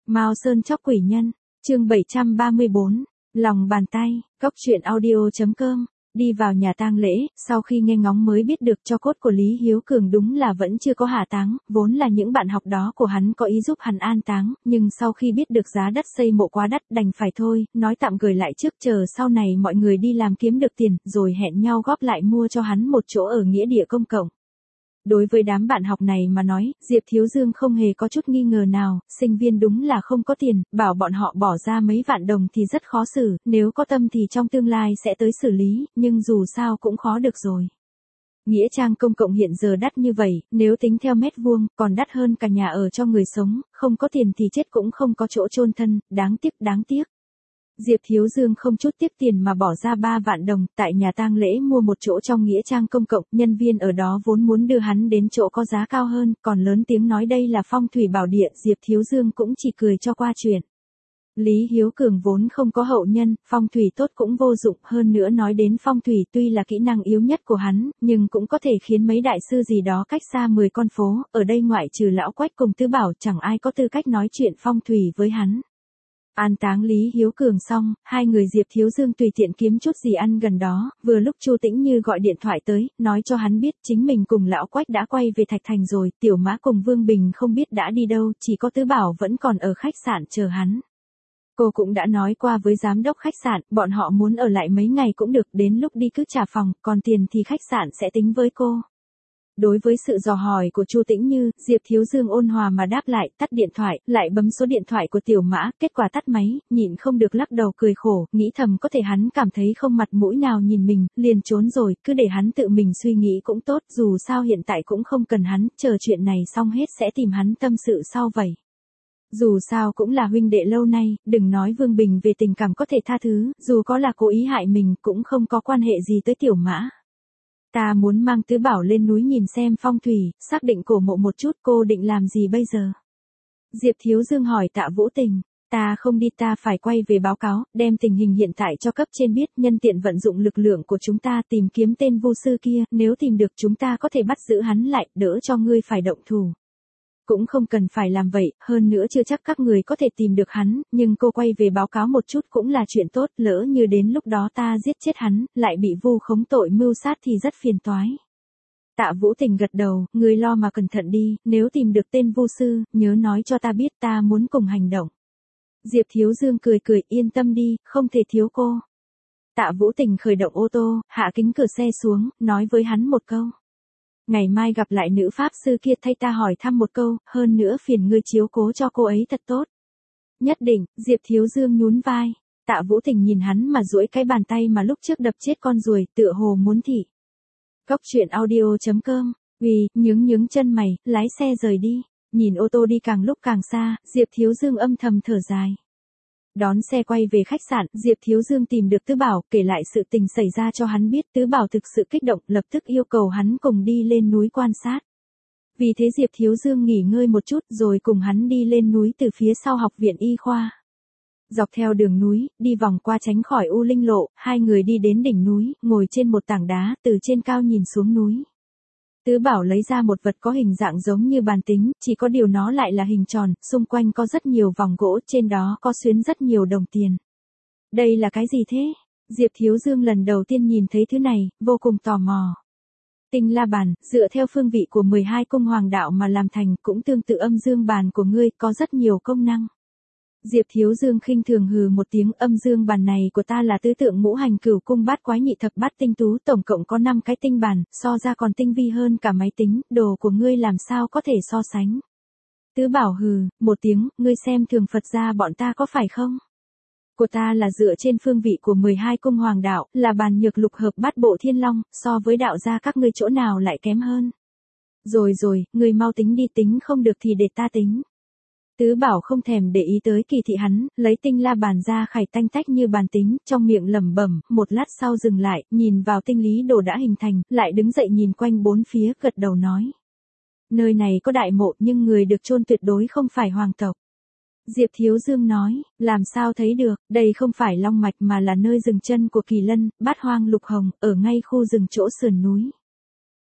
Mao Sơn chóc quỷ nhân, chương 734, lòng bàn tay, Cốc truyện audio.com. Đi vào nhà tang lễ, sau khi nghe ngóng mới biết được tro cốt của Lý Hiếu Cường đúng là vẫn chưa có hạ táng, vốn là những bạn học đó của hắn có ý giúp hắn an táng, nhưng sau khi biết được giá đất xây mộ quá đắt đành phải thôi, nói tạm gửi lại trước chờ sau này mọi người đi làm kiếm được tiền, rồi hẹn nhau góp lại mua cho hắn một chỗ ở nghĩa địa công cộng. Đối với đám bạn học này mà nói, Diệp Thiếu Dương không hề có chút nghi ngờ nào, sinh viên đúng là không có tiền, bảo bọn họ bỏ ra mấy vạn đồng thì rất khó xử, nếu có tâm thì trong tương lai sẽ tới xử lý, nhưng dù sao cũng khó được rồi. Nghĩa trang công cộng hiện giờ đắt như vậy, nếu tính theo mét vuông, còn đắt hơn cả nhà ở cho người sống, không có tiền thì chết cũng không có chỗ chôn thân, đáng tiếc. Diệp Thiếu Dương không chút tiếc tiền mà bỏ ra 3 vạn đồng, tại nhà tang lễ mua một chỗ trong nghĩa trang công cộng, nhân viên ở đó vốn muốn đưa hắn đến chỗ có giá cao hơn, còn lớn tiếng nói đây là phong thủy bảo địa, Diệp Thiếu Dương cũng chỉ cười cho qua chuyện. Lý Hiếu Cường vốn không có hậu nhân, phong thủy tốt cũng vô dụng, hơn nữa nói đến phong thủy tuy là kỹ năng yếu nhất của hắn, nhưng cũng có thể khiến mấy đại sư gì đó cách xa 10 con phố, ở đây ngoại trừ lão Quách cùng Tứ Bảo chẳng ai có tư cách nói chuyện phong thủy với hắn. An táng Lý Hiếu Cường xong, hai người Diệp Thiếu Dương tùy tiện kiếm chút gì ăn gần đó, vừa lúc Chu Tĩnh Như gọi điện thoại tới, nói cho hắn biết chính mình cùng lão Quách đã quay về Thạch Thành rồi, Tiểu Mã cùng Vương Bình không biết đã đi đâu, chỉ có Tứ Bảo vẫn còn ở khách sạn chờ hắn. Cô cũng đã nói qua với giám đốc khách sạn, bọn họ muốn ở lại mấy ngày cũng được, đến lúc đi cứ trả phòng, còn tiền thì khách sạn sẽ tính với cô. Đối với sự dò hỏi của Chu Tĩnh Như, Diệp Thiếu Dương ôn hòa mà đáp lại, tắt điện thoại, lại bấm số điện thoại của Tiểu Mã, kết quả tắt máy, nhịn không được lắc đầu cười khổ, nghĩ thầm có thể hắn cảm thấy không mặt mũi nào nhìn mình, liền trốn rồi, cứ để hắn tự mình suy nghĩ cũng tốt, dù sao hiện tại cũng không cần hắn, chờ chuyện này xong hết sẽ tìm hắn tâm sự sau vậy. Dù sao cũng là huynh đệ lâu nay, đừng nói Vương Bình về tình cảm có thể tha thứ, dù có là cố ý hại mình cũng không có quan hệ gì tới Tiểu Mã. Ta muốn mang Tứ Bảo lên núi nhìn xem phong thủy, xác định cổ mộ một chút, cô định làm gì bây giờ? Diệp Thiếu Dương hỏi Tạ Vũ Tình. Ta không đi, ta phải quay về báo cáo, đem tình hình hiện tại cho cấp trên biết, nhân tiện vận dụng lực lượng của chúng ta tìm kiếm tên vô sư kia, nếu tìm được chúng ta có thể bắt giữ hắn lại, đỡ cho ngươi phải động thủ. Cũng không cần phải làm vậy, hơn nữa chưa chắc các người có thể tìm được hắn, nhưng cô quay về báo cáo một chút cũng là chuyện tốt, lỡ như đến lúc đó ta giết chết hắn, lại bị vu khống tội mưu sát thì rất phiền toái. Tạ Vũ Tình gật đầu, ngươi lo mà cẩn thận đi, nếu tìm được tên vu sư, nhớ nói cho ta biết, ta muốn cùng hành động. Diệp Thiếu Dương cười, yên tâm đi, không thể thiếu cô. Tạ Vũ Tình khởi động ô tô, hạ kính cửa xe xuống, nói với hắn một câu. Ngày mai gặp lại nữ pháp sư kia thay ta hỏi thăm một câu, hơn nữa phiền ngươi chiếu cố cho cô ấy thật tốt. Nhất định, Diệp Thiếu Dương nhún vai. Tạ Vũ Tình nhìn hắn mà duỗi cái bàn tay mà lúc trước đập chết con ruồi, tựa hồ muốn thị. Cốc truyện audio.com, nhướng chân mày, lái xe rời đi. Nhìn ô tô đi càng lúc càng xa, Diệp Thiếu Dương âm thầm thở dài. Đón xe quay về khách sạn, Diệp Thiếu Dương tìm được Tứ Bảo, kể lại sự tình xảy ra cho hắn biết, Tứ Bảo thực sự kích động, lập tức yêu cầu hắn cùng đi lên núi quan sát. Vì thế Diệp Thiếu Dương nghỉ ngơi một chút rồi cùng hắn đi lên núi từ phía sau học viện y khoa. Dọc theo đường núi, đi vòng qua tránh khỏi U Linh lộ, hai người đi đến đỉnh núi, ngồi trên một tảng đá, từ trên cao nhìn xuống núi. Tứ Bảo lấy ra một vật có hình dạng giống như bàn tính, chỉ có điều nó lại là hình tròn, xung quanh có rất nhiều vòng gỗ, trên đó có xuyến rất nhiều đồng tiền. Đây là cái gì thế? Diệp Thiếu Dương lần đầu tiên nhìn thấy thứ này, vô cùng tò mò. Tinh la bàn, dựa theo phương vị của 12 cung hoàng đạo mà làm thành, cũng tương tự âm dương bàn của ngươi, có rất nhiều công năng. Diệp Thiếu Dương khinh thường hừ một tiếng, âm dương bàn này của ta là tứ tượng ngũ hành cửu cung bát quái nhị thập bát tinh tú, tổng cộng có 5 cái tinh bàn, so ra còn tinh vi hơn cả máy tính, đồ của ngươi làm sao có thể so sánh. Tứ Bảo hừ một tiếng, ngươi xem thường Phật gia bọn ta có phải không? Của ta là dựa trên phương vị của 12 cung hoàng đạo, là bàn nhược lục hợp bát bộ thiên long, so với đạo gia các ngươi chỗ nào lại kém hơn. Rồi, ngươi mau tính đi, tính không được thì để ta tính. Tứ Bảo không thèm để ý tới kỳ thị hắn, lấy tinh la bàn ra khải tanh tách như bàn tính, trong miệng lẩm bẩm, một lát sau dừng lại, nhìn vào tinh lý đồ đã hình thành, lại đứng dậy nhìn quanh bốn phía, gật đầu nói. Nơi này có đại mộ nhưng người được chôn tuyệt đối không phải hoàng tộc. Diệp Thiếu Dương nói, làm sao thấy được, đây không phải long mạch mà là nơi dừng chân của kỳ lân, bát hoang lục hồng, ở ngay khu rừng chỗ sườn núi.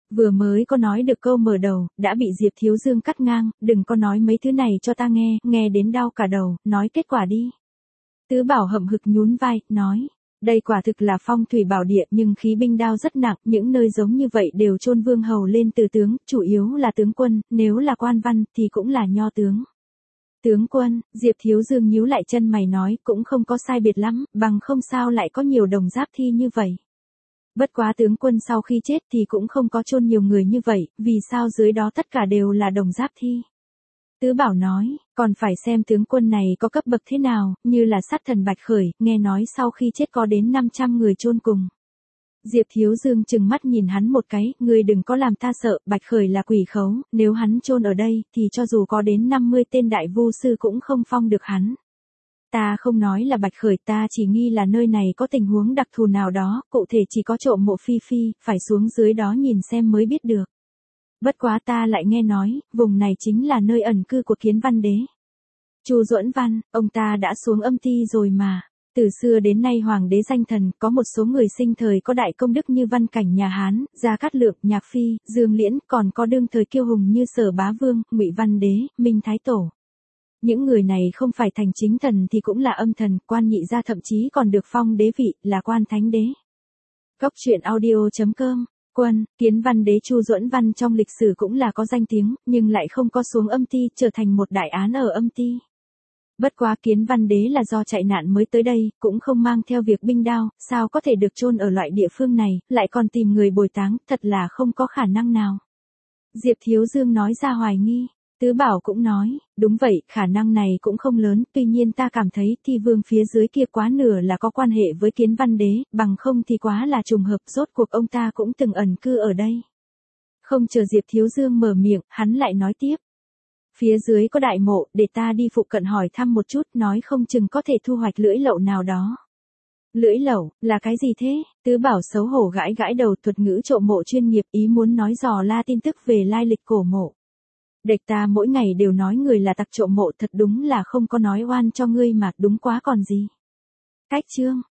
Vừa mới có nói được câu mở đầu, đã bị Diệp Thiếu Dương cắt ngang, đừng có nói mấy thứ này cho ta nghe, nghe đến đau cả đầu, nói kết quả đi. Tứ Bảo hậm hực nhún vai, nói, đây quả thực là phong thủy bảo địa nhưng khí binh đao rất nặng, những nơi giống như vậy đều chôn vương hầu lên từ tướng, chủ yếu là tướng quân, nếu là quan văn thì cũng là nho tướng. Tướng quân, Diệp Thiếu Dương nhíu lại chân mày nói, cũng không có sai biệt lắm, bằng không sao lại có nhiều đồng giáp thi như vậy. Bất quá tướng quân sau khi chết thì cũng không có chôn nhiều người như vậy, vì sao dưới đó tất cả đều là đồng giáp thi. Tứ Bảo nói, còn phải xem tướng quân này có cấp bậc thế nào, như là sát thần Bạch Khởi, nghe nói sau khi chết có đến 500 người chôn cùng. Diệp Thiếu Dương chừng mắt nhìn hắn một cái, ngươi đừng có làm ta sợ, Bạch Khởi là quỷ khấu, nếu hắn chôn ở đây, thì cho dù có đến 50 tên đại vu sư cũng không phong được hắn. Ta không nói là Bạch Khởi, ta chỉ nghi là nơi này có tình huống đặc thù nào đó, cụ thể chỉ có trộm mộ phi phi, phải xuống dưới đó nhìn xem mới biết được. Bất quá ta lại nghe nói, vùng này chính là nơi ẩn cư của Kiến Văn Đế. Chu Duẫn Văn, ông ta đã xuống âm ti rồi mà. Từ xưa đến nay hoàng đế danh thần, có một số người sinh thời có đại công đức như Văn Cảnh nhà Hán, Gia Cát Lượng, Nhạc Phi, Dương Liễn, còn có đương thời kiêu hùng như Sở Bá Vương, Ngụy Văn Đế, Minh Thái Tổ. Những người này không phải thành chính thần thì cũng là âm thần, quan nhị gia thậm chí còn được phong đế vị, là quan thánh đế. Góc truyện audio.com. Quân, Kiến Văn Đế Chu Duẫn Văn trong lịch sử cũng là có danh tiếng, nhưng lại không có xuống âm ti, trở thành một đại án ở âm ti. Bất quá Kiến Văn Đế là do chạy nạn mới tới đây, cũng không mang theo việc binh đao, sao có thể được chôn ở loại địa phương này, lại còn tìm người bồi táng, thật là không có khả năng nào. Diệp Thiếu Dương nói ra hoài nghi. Tứ Bảo cũng nói, đúng vậy, khả năng này cũng không lớn, tuy nhiên ta cảm thấy thi vương phía dưới kia quá nửa là có quan hệ với Kiến Văn Đế, bằng không thì quá là trùng hợp, rốt cuộc ông ta cũng từng ẩn cư ở đây. Không chờ Diệp Thiếu Dương mở miệng, hắn lại nói tiếp. Phía dưới có đại mộ, để ta đi phụ cận hỏi thăm một chút, nói không chừng có thể thu hoạch lưỡi lậu nào đó. Lưỡi lẩu, là cái gì thế? Tứ Bảo xấu hổ gãi gãi đầu, thuật ngữ trộm mộ chuyên nghiệp, ý muốn nói dò la tin tức về lai lịch cổ mộ. Địch ta mỗi ngày đều nói người là tặc trộm mộ, thật đúng là không có nói oan cho ngươi mà, đúng quá còn gì. Cách chương.